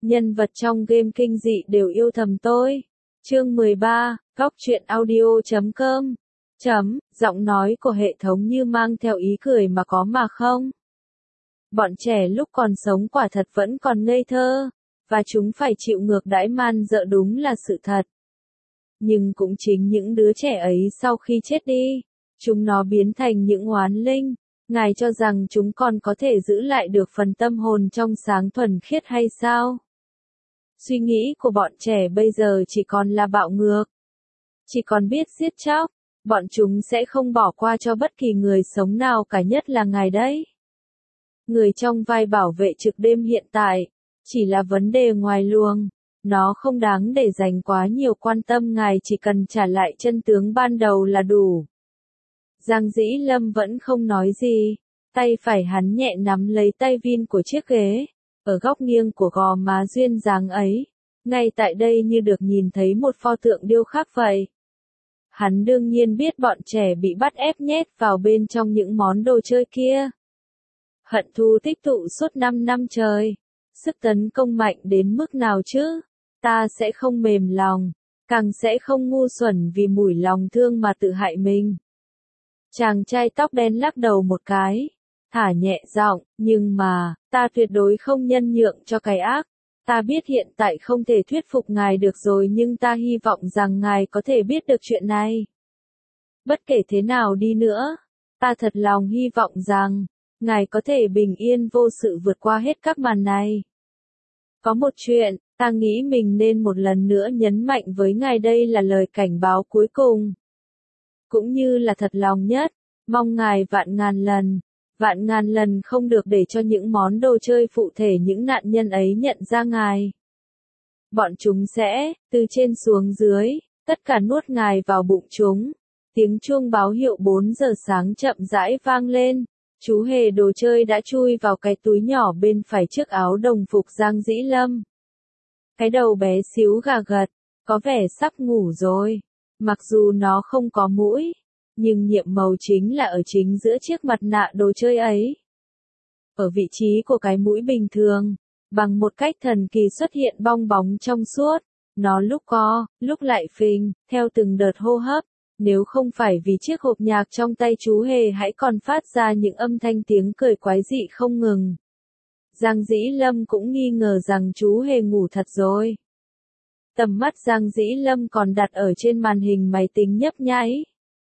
nhân vật trong game kinh dị đều yêu thầm tôi. Chương 13, Góc truyện audio.com. Giọng nói của hệ thống như mang theo ý cười mà có mà không. Bọn trẻ lúc còn sống quả thật vẫn còn ngây thơ, và chúng phải chịu ngược đãi man dợ đúng là sự thật. Nhưng cũng chính những đứa trẻ ấy sau khi chết đi, chúng nó biến thành những oán linh. Ngài cho rằng chúng còn có thể giữ lại được phần tâm hồn trong sáng thuần khiết hay sao? Suy nghĩ của bọn trẻ bây giờ chỉ còn là bạo ngược. Chỉ còn biết giết chóc, bọn chúng sẽ không bỏ qua cho bất kỳ người sống nào cả, nhất là ngài đấy. Người trong vai bảo vệ trực đêm hiện tại, chỉ là vấn đề ngoài luồng, nó không đáng để dành quá nhiều quan tâm, ngài chỉ cần trả lại chân tướng ban đầu là đủ. Giang Dĩ Lâm vẫn không nói gì, tay phải hắn nhẹ nắm lấy tay vin của chiếc ghế, ở góc nghiêng của gò má duyên dáng ấy, ngay tại đây như được nhìn thấy một pho tượng điêu khắc vậy. Hắn đương nhiên biết bọn trẻ bị bắt ép nhét vào bên trong những món đồ chơi kia. Hận thù tích tụ suốt 5 năm trời, sức tấn công mạnh đến mức nào chứ? Ta sẽ không mềm lòng, càng sẽ không ngu xuẩn vì mủi lòng thương mà tự hại mình. Chàng trai tóc đen lắc đầu một cái, thả nhẹ giọng, nhưng mà, ta tuyệt đối không nhân nhượng cho cái ác. Ta biết hiện tại không thể thuyết phục ngài được rồi, nhưng ta hy vọng rằng ngài có thể biết được chuyện này. Bất kể thế nào đi nữa, ta thật lòng hy vọng rằng, ngài có thể bình yên vô sự vượt qua hết các màn này. Có một chuyện, ta nghĩ mình nên một lần nữa nhấn mạnh với ngài, đây là lời cảnh báo cuối cùng. Cũng như là thật lòng nhất, mong ngài vạn ngàn lần không được để cho những món đồ chơi phụ thể những nạn nhân ấy nhận ra ngài. Bọn chúng sẽ, từ trên xuống dưới, tất cả nuốt ngài vào bụng chúng. Tiếng chuông báo hiệu 4 giờ sáng chậm rãi vang lên. Chú hề đồ chơi đã chui vào cái túi nhỏ bên phải chiếc áo đồng phục Giang Dĩ Lâm. Cái đầu bé xíu gà gật, có vẻ sắp ngủ rồi. Mặc dù nó không có mũi, nhưng nhiệm màu chính là ở chính giữa chiếc mặt nạ đồ chơi ấy. Ở vị trí của cái mũi bình thường, bằng một cách thần kỳ xuất hiện bong bóng trong suốt. Nó lúc co, lúc lại phình, theo từng đợt hô hấp. Nếu không phải vì chiếc hộp nhạc trong tay chú hề hãy còn phát ra những âm thanh tiếng cười quái dị không ngừng. Giang Dĩ Lâm cũng nghi ngờ rằng chú hề ngủ thật rồi. Tầm mắt Giang Dĩ Lâm còn đặt ở trên màn hình máy tính nhấp nháy.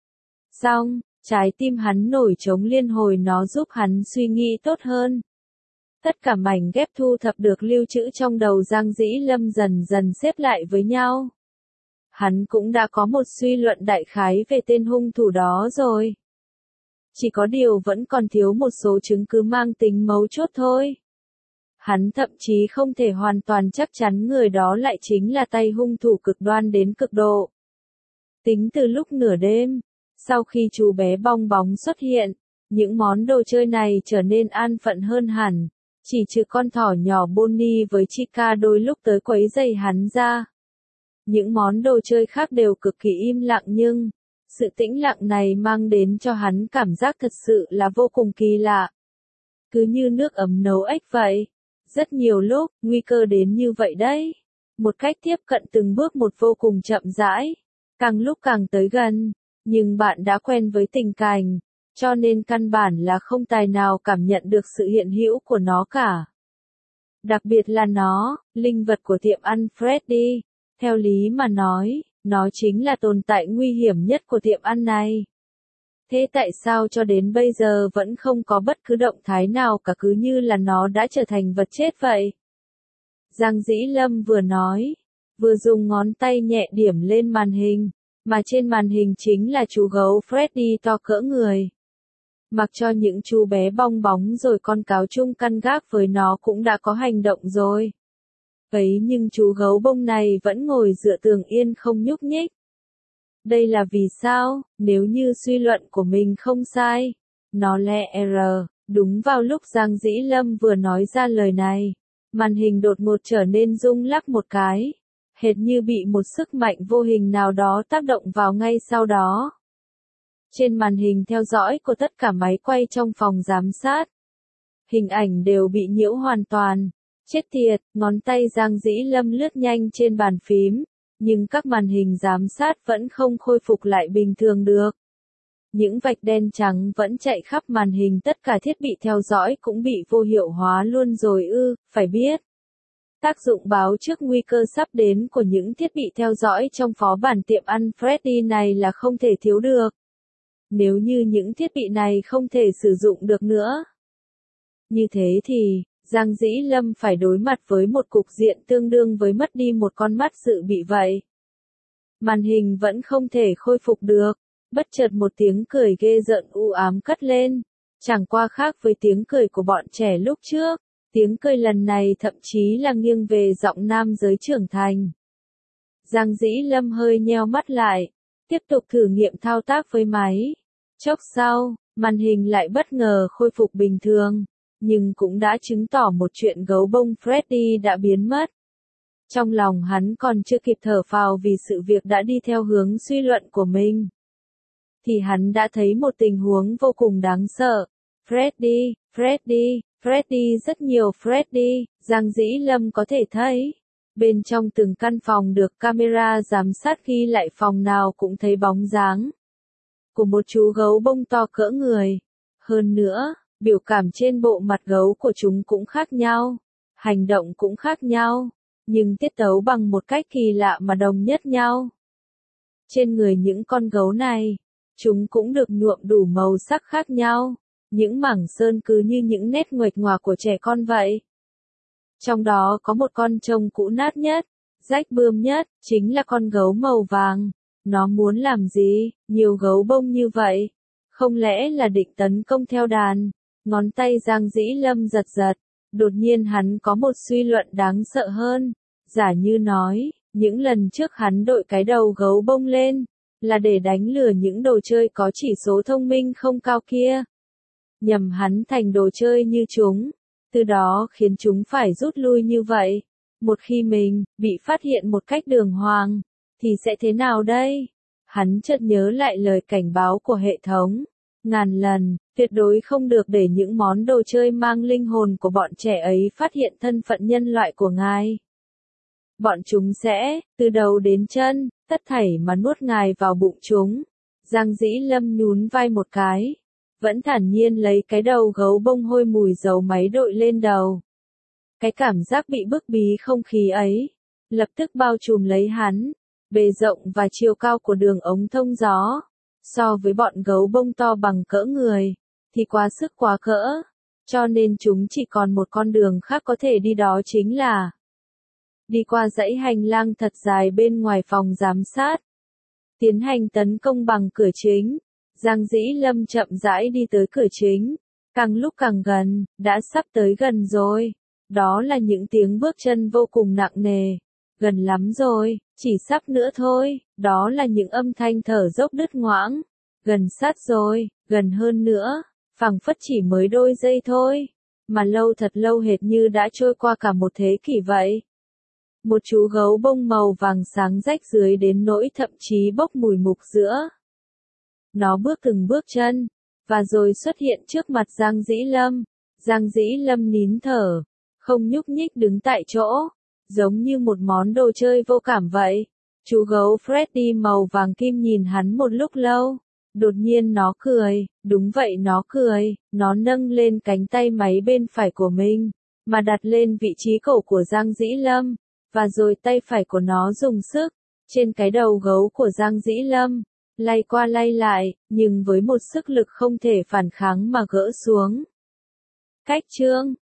Xong, trái tim hắn nổi trống liên hồi, nó giúp hắn suy nghĩ tốt hơn. Tất cả mảnh ghép thu thập được lưu trữ trong đầu Giang Dĩ Lâm dần dần xếp lại với nhau. Hắn cũng đã có một suy luận đại khái về tên hung thủ đó rồi. Chỉ có điều vẫn còn thiếu một số chứng cứ mang tính mấu chốt thôi. Hắn thậm chí không thể hoàn toàn chắc chắn người đó lại chính là tay hung thủ cực đoan đến cực độ. Tính từ lúc nửa đêm, sau khi chú bé bong bóng xuất hiện, những món đồ chơi này trở nên an phận hơn hẳn, chỉ trừ con thỏ nhỏ Bonnie với Chica đôi lúc tới quấy rầy hắn ra. Những món đồ chơi khác đều cực kỳ im lặng, nhưng sự tĩnh lặng này mang đến cho hắn cảm giác thật sự là vô cùng kỳ lạ. Cứ như nước ấm nấu ếch vậy. Rất nhiều lúc, nguy cơ đến như vậy đấy. Một cách tiếp cận từng bước một vô cùng chậm rãi. Càng lúc càng tới gần, nhưng bạn đã quen với tình cảnh, cho nên căn bản là không tài nào cảm nhận được sự hiện hữu của nó cả. Đặc biệt là nó, linh vật của tiệm ăn Freddy. Theo lý mà nói, nó chính là tồn tại nguy hiểm nhất của tiệm ăn này. Thế tại sao cho đến bây giờ vẫn không có bất cứ động thái nào cả, cứ như là nó đã trở thành vật chết vậy? Giang Dĩ Lâm vừa nói, vừa dùng ngón tay nhẹ điểm lên màn hình, mà trên màn hình chính là chú gấu Freddy to cỡ người. Mặc cho những chú bé bong bóng rồi con cáo chung căn gác với nó cũng đã có hành động rồi. Ấy nhưng chú gấu bông này vẫn ngồi dựa tường yên không nhúc nhích. Đây là vì sao? Nếu như suy luận của mình không sai, nó lẽ đúng vào lúc Giang Dĩ Lâm vừa nói ra lời này, màn hình đột ngột trở nên rung lắc một cái, hệt như bị một sức mạnh vô hình nào đó tác động vào ngay sau đó. Trên màn hình theo dõi của tất cả máy quay trong phòng giám sát, hình ảnh đều bị nhiễu hoàn toàn. Chết tiệt, ngón tay Giang Dĩ Lâm lướt nhanh trên bàn phím, nhưng các màn hình giám sát vẫn không khôi phục lại bình thường được. Những vạch đen trắng vẫn chạy khắp màn hình, tất cả thiết bị theo dõi cũng bị vô hiệu hóa luôn rồi ư, phải biết. Tác dụng báo trước nguy cơ sắp đến của những thiết bị theo dõi trong phó bản tiệm ăn Freddy này là không thể thiếu được. Nếu như những thiết bị này không thể sử dụng được nữa. Như thế thì, Giang Dĩ Lâm phải đối mặt với một cục diện tương đương với mất đi một con mắt dự bị vậy. Màn hình vẫn không thể khôi phục được, bất chợt một tiếng cười ghê rợn u ám cất lên, chẳng qua khác với tiếng cười của bọn trẻ lúc trước, tiếng cười lần này thậm chí là nghiêng về giọng nam giới trưởng thành. Giang Dĩ Lâm hơi nheo mắt lại, tiếp tục thử nghiệm thao tác với máy. Chốc sau, màn hình lại bất ngờ khôi phục bình thường, nhưng cũng đã chứng tỏ một chuyện gấu bông Freddy đã biến mất. Trong lòng hắn còn chưa kịp thở phào vì sự việc đã đi theo hướng suy luận của mình, thì hắn đã thấy một tình huống vô cùng đáng sợ. Freddy, Freddy, Freddy, rất nhiều Freddy, Giang Dĩ Lâm có thể thấy. Bên trong từng căn phòng được camera giám sát ghi lại, phòng nào cũng thấy bóng dáng của một chú gấu bông to cỡ người. Hơn nữa, biểu cảm trên bộ mặt gấu của chúng cũng khác nhau, hành động cũng khác nhau, nhưng tiết tấu bằng một cách kỳ lạ mà đồng nhất nhau. Trên người những con gấu này, chúng cũng được nhuộm đủ màu sắc khác nhau, những mảng sơn cứ như những nét nguệch ngoạc của trẻ con vậy. Trong đó có một con trông cũ nát nhất, rách bươm nhất, chính là con gấu màu vàng. Nó muốn làm gì, nhiều gấu bông như vậy? Không lẽ là định tấn công theo đàn? Ngón tay Giang Dĩ Lâm giật giật, đột nhiên hắn có một suy luận đáng sợ hơn. Giả như nói, những lần trước hắn đội cái đầu gấu bông lên, là để đánh lừa những đồ chơi có chỉ số thông minh không cao kia. Nhầm hắn thành đồ chơi như chúng, từ đó khiến chúng phải rút lui như vậy. Một khi mình bị phát hiện một cách đường hoàng, thì sẽ thế nào đây? Hắn chợt nhớ lại lời cảnh báo của hệ thống. Ngàn lần, tuyệt đối không được để những món đồ chơi mang linh hồn của bọn trẻ ấy phát hiện thân phận nhân loại của ngài. Bọn chúng sẽ, từ đầu đến chân, tất thảy mà nuốt ngài vào bụng chúng. Giang Dĩ Lâm nhún vai một cái, vẫn thản nhiên lấy cái đầu gấu bông hôi mùi dầu máy đội lên đầu. Cái cảm giác bị bức bí không khí ấy, lập tức bao trùm lấy hắn. Bề rộng và chiều cao của đường ống thông gió, so với bọn gấu bông to bằng cỡ người, thì quá sức quá cỡ, cho nên chúng chỉ còn một con đường khác có thể đi, đó chính là đi qua dãy hành lang thật dài bên ngoài phòng giám sát, tiến hành tấn công bằng cửa chính. Giang Dĩ Lâm chậm rãi đi tới cửa chính, càng lúc càng gần, đã sắp tới gần rồi. Đó là những tiếng bước chân vô cùng nặng nề. Gần lắm rồi, chỉ sắp nữa thôi, đó là những âm thanh thở dốc đứt ngoãng. Gần sát rồi, gần hơn nữa, phảng phất chỉ mới đôi giây thôi, mà lâu thật lâu, hệt như đã trôi qua cả một thế kỷ vậy. Một chú gấu bông màu vàng sáng rách dưới đến nỗi thậm chí bốc mùi mục giữa. Nó bước từng bước chân, và rồi xuất hiện trước mặt Giang Dĩ Lâm. Giang Dĩ Lâm nín thở, không nhúc nhích đứng tại chỗ, giống như một món đồ chơi vô cảm vậy. Chú gấu Freddy màu vàng kim nhìn hắn một lúc lâu, đột nhiên nó cười, đúng vậy nó cười, nó nâng lên cánh tay máy bên phải của mình, mà đặt lên vị trí cổ của Giang Dĩ Lâm, và rồi tay phải của nó dùng sức, trên cái đầu gấu của Giang Dĩ Lâm, lay qua lay lại, nhưng với một sức lực không thể phản kháng mà gỡ xuống. Cách chương